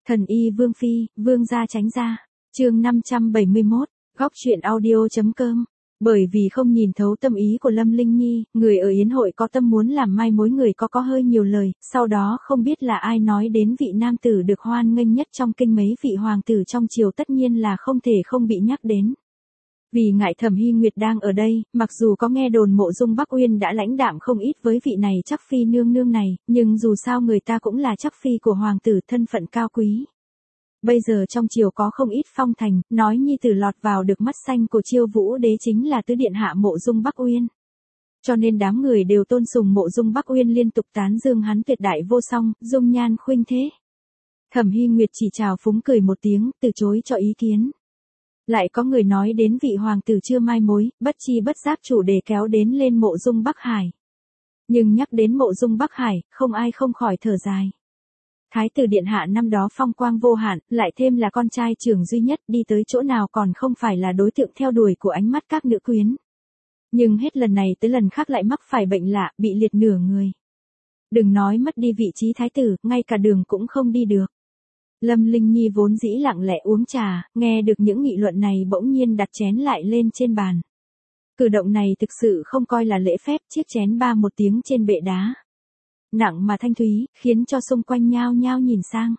Thần y Vương Phi, Vương gia tránh ra. Chương 571, góc truyện audio.com. Bởi vì không nhìn thấu tâm ý của Lâm Linh Nhi, người ở yến hội có tâm muốn làm mai mối người có hơi nhiều lời, sau đó không biết là ai nói đến vị nam tử được hoan nghênh nhất trong kinh, mấy vị hoàng tử trong triều tất nhiên là không thể không bị nhắc đến. Vì ngại Thẩm Hy Nguyệt đang ở đây, mặc dù có nghe đồn Mộ Dung Bắc Uyên đã lãnh đạm không ít với vị này Trắc Phi nương nương này, nhưng dù sao người ta cũng là Trắc Phi của hoàng tử, thân phận cao quý. Bây giờ trong triều có không ít phong thành, nói nhi tử lọt vào được mắt xanh của Chiêu Vũ đế chính là tứ điện hạ Mộ Dung Bắc Uyên. Cho nên đám người đều tôn sùng Mộ Dung Bắc Uyên, liên tục tán dương hắn tuyệt đại vô song, dung nhan khuynh thế. Thẩm Hy Nguyệt chỉ chào phúng cười một tiếng, từ chối cho ý kiến. Lại có người nói đến vị hoàng tử chưa mai mối, bất chi bất giác chủ đề kéo đến lên Mộ Dung Bắc Hải. Nhưng nhắc đến Mộ Dung Bắc Hải, không ai không khỏi thở dài. Thái tử điện hạ năm đó phong quang vô hạn, lại thêm là con trai trưởng duy nhất, đi tới chỗ nào còn không phải là đối tượng theo đuổi của ánh mắt các nữ quyến. Nhưng hết lần này tới lần khác lại mắc phải bệnh lạ, bị liệt nửa người. Đừng nói mất đi vị trí thái tử, ngay cả đường cũng không đi được. Lâm Linh Nhi vốn dĩ lặng lẽ uống trà, nghe được những nghị luận này bỗng nhiên đặt chén lại lên trên bàn. Cử động này thực sự không coi là lễ phép, chiếc chén ba một tiếng trên bệ đá. Nặng mà thanh thúy, khiến cho xung quanh nhao nhao nhìn sang.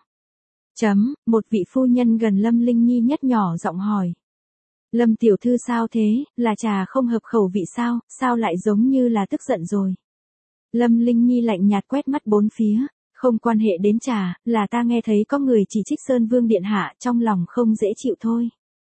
Một vị phu nhân gần Lâm Linh Nhi nhất nhỏ giọng hỏi. Lâm tiểu thư sao thế, là trà không hợp khẩu vị sao, sao lại giống như là tức giận rồi. Lâm Linh Nhi lạnh nhạt quét mắt bốn phía. Không quan hệ đến trà, là ta nghe thấy có người chỉ trích Sơn Vương điện hạ, trong lòng không dễ chịu thôi.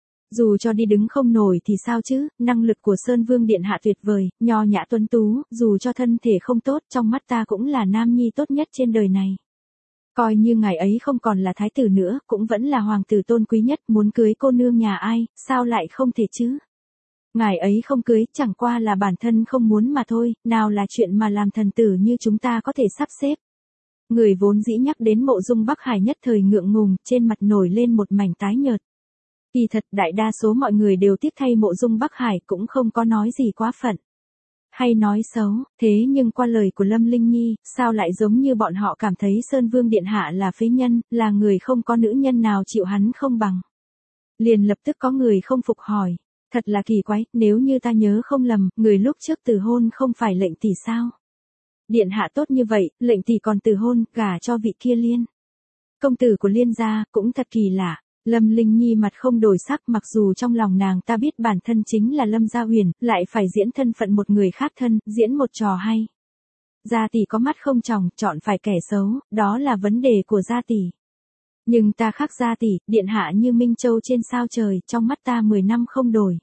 Dù cho đi đứng không nổi thì sao chứ, năng lực của Sơn Vương điện hạ tuyệt vời, nho nhã tuấn tú, dù cho thân thể không tốt, trong mắt ta cũng là nam nhi tốt nhất trên đời này. Coi như ngài ấy không còn là thái tử nữa, cũng vẫn là hoàng tử tôn quý nhất, muốn cưới cô nương nhà ai, sao lại không thể chứ? Ngài ấy không cưới, chẳng qua là bản thân không muốn mà thôi, nào là chuyện mà làm thần tử như chúng ta có thể sắp xếp. Người vốn dĩ nhắc đến Mộ Dung Bắc Hải nhất thời ngượng ngùng, trên mặt nổi lên một mảnh tái nhợt. Kỳ thật đại đa số mọi người đều tiếc thay Mộ Dung Bắc Hải, cũng không có nói gì quá phận. Hay nói xấu, thế nhưng qua lời của Lâm Linh Nhi, sao lại giống như bọn họ cảm thấy Sơn Vương điện hạ là phế nhân, là người không có nữ nhân nào chịu hắn không bằng. Liền lập tức có người không phục hỏi, thật là kỳ quái, nếu như ta nhớ không lầm, người lúc trước từ hôn không phải lệnh tỷ sao? Điện hạ tốt như vậy, lệnh tỷ còn từ hôn, gả cho vị kia Liên. Công tử của Liên gia, cũng thật kỳ lạ. Lâm Linh Nhi mặt không đổi sắc, mặc dù trong lòng nàng ta biết bản thân chính là Lâm Gia Huyền, lại phải diễn thân phận một người khác thân, diễn một trò hay. Gia tỷ có mắt không tròng, chọn phải kẻ xấu, đó là vấn đề của gia tỷ. Nhưng ta khác gia tỷ, điện hạ như Minh Châu trên sao trời, trong mắt ta 10 năm không đổi.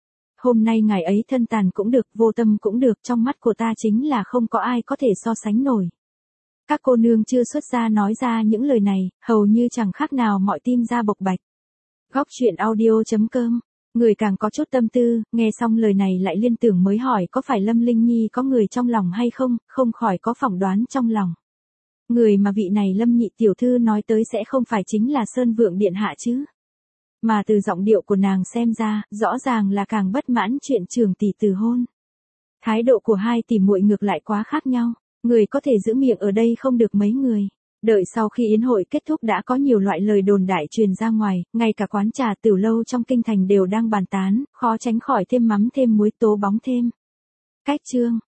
Hôm nay ngài ấy thân tàn cũng được, vô tâm cũng được, trong mắt của ta chính là không có ai có thể so sánh nổi. Các cô nương chưa xuất gia nói ra những lời này, hầu như chẳng khác nào mọi tim da bộc bạch. Góc truyện audio.com. Người càng có chút tâm tư, nghe xong lời này lại liên tưởng mới hỏi có phải Lâm Linh Nhi có người trong lòng hay không, không khỏi có phỏng đoán trong lòng. Người mà vị này Lâm nhị tiểu thư nói tới sẽ không phải chính là Sơn Vượng điện hạ chứ. Mà từ giọng điệu của nàng xem ra, rõ ràng là càng bất mãn chuyện trưởng tỷ từ hôn. Thái độ của hai tỷ muội ngược lại quá khác nhau, người có thể giữ miệng ở đây không được mấy người. Đợi sau khi yến hội kết thúc đã có nhiều loại lời đồn đại truyền ra ngoài, ngay cả quán trà tiểu lâu trong kinh thành đều đang bàn tán, khó tránh khỏi thêm mắm thêm muối tố bóng thêm. Cách chương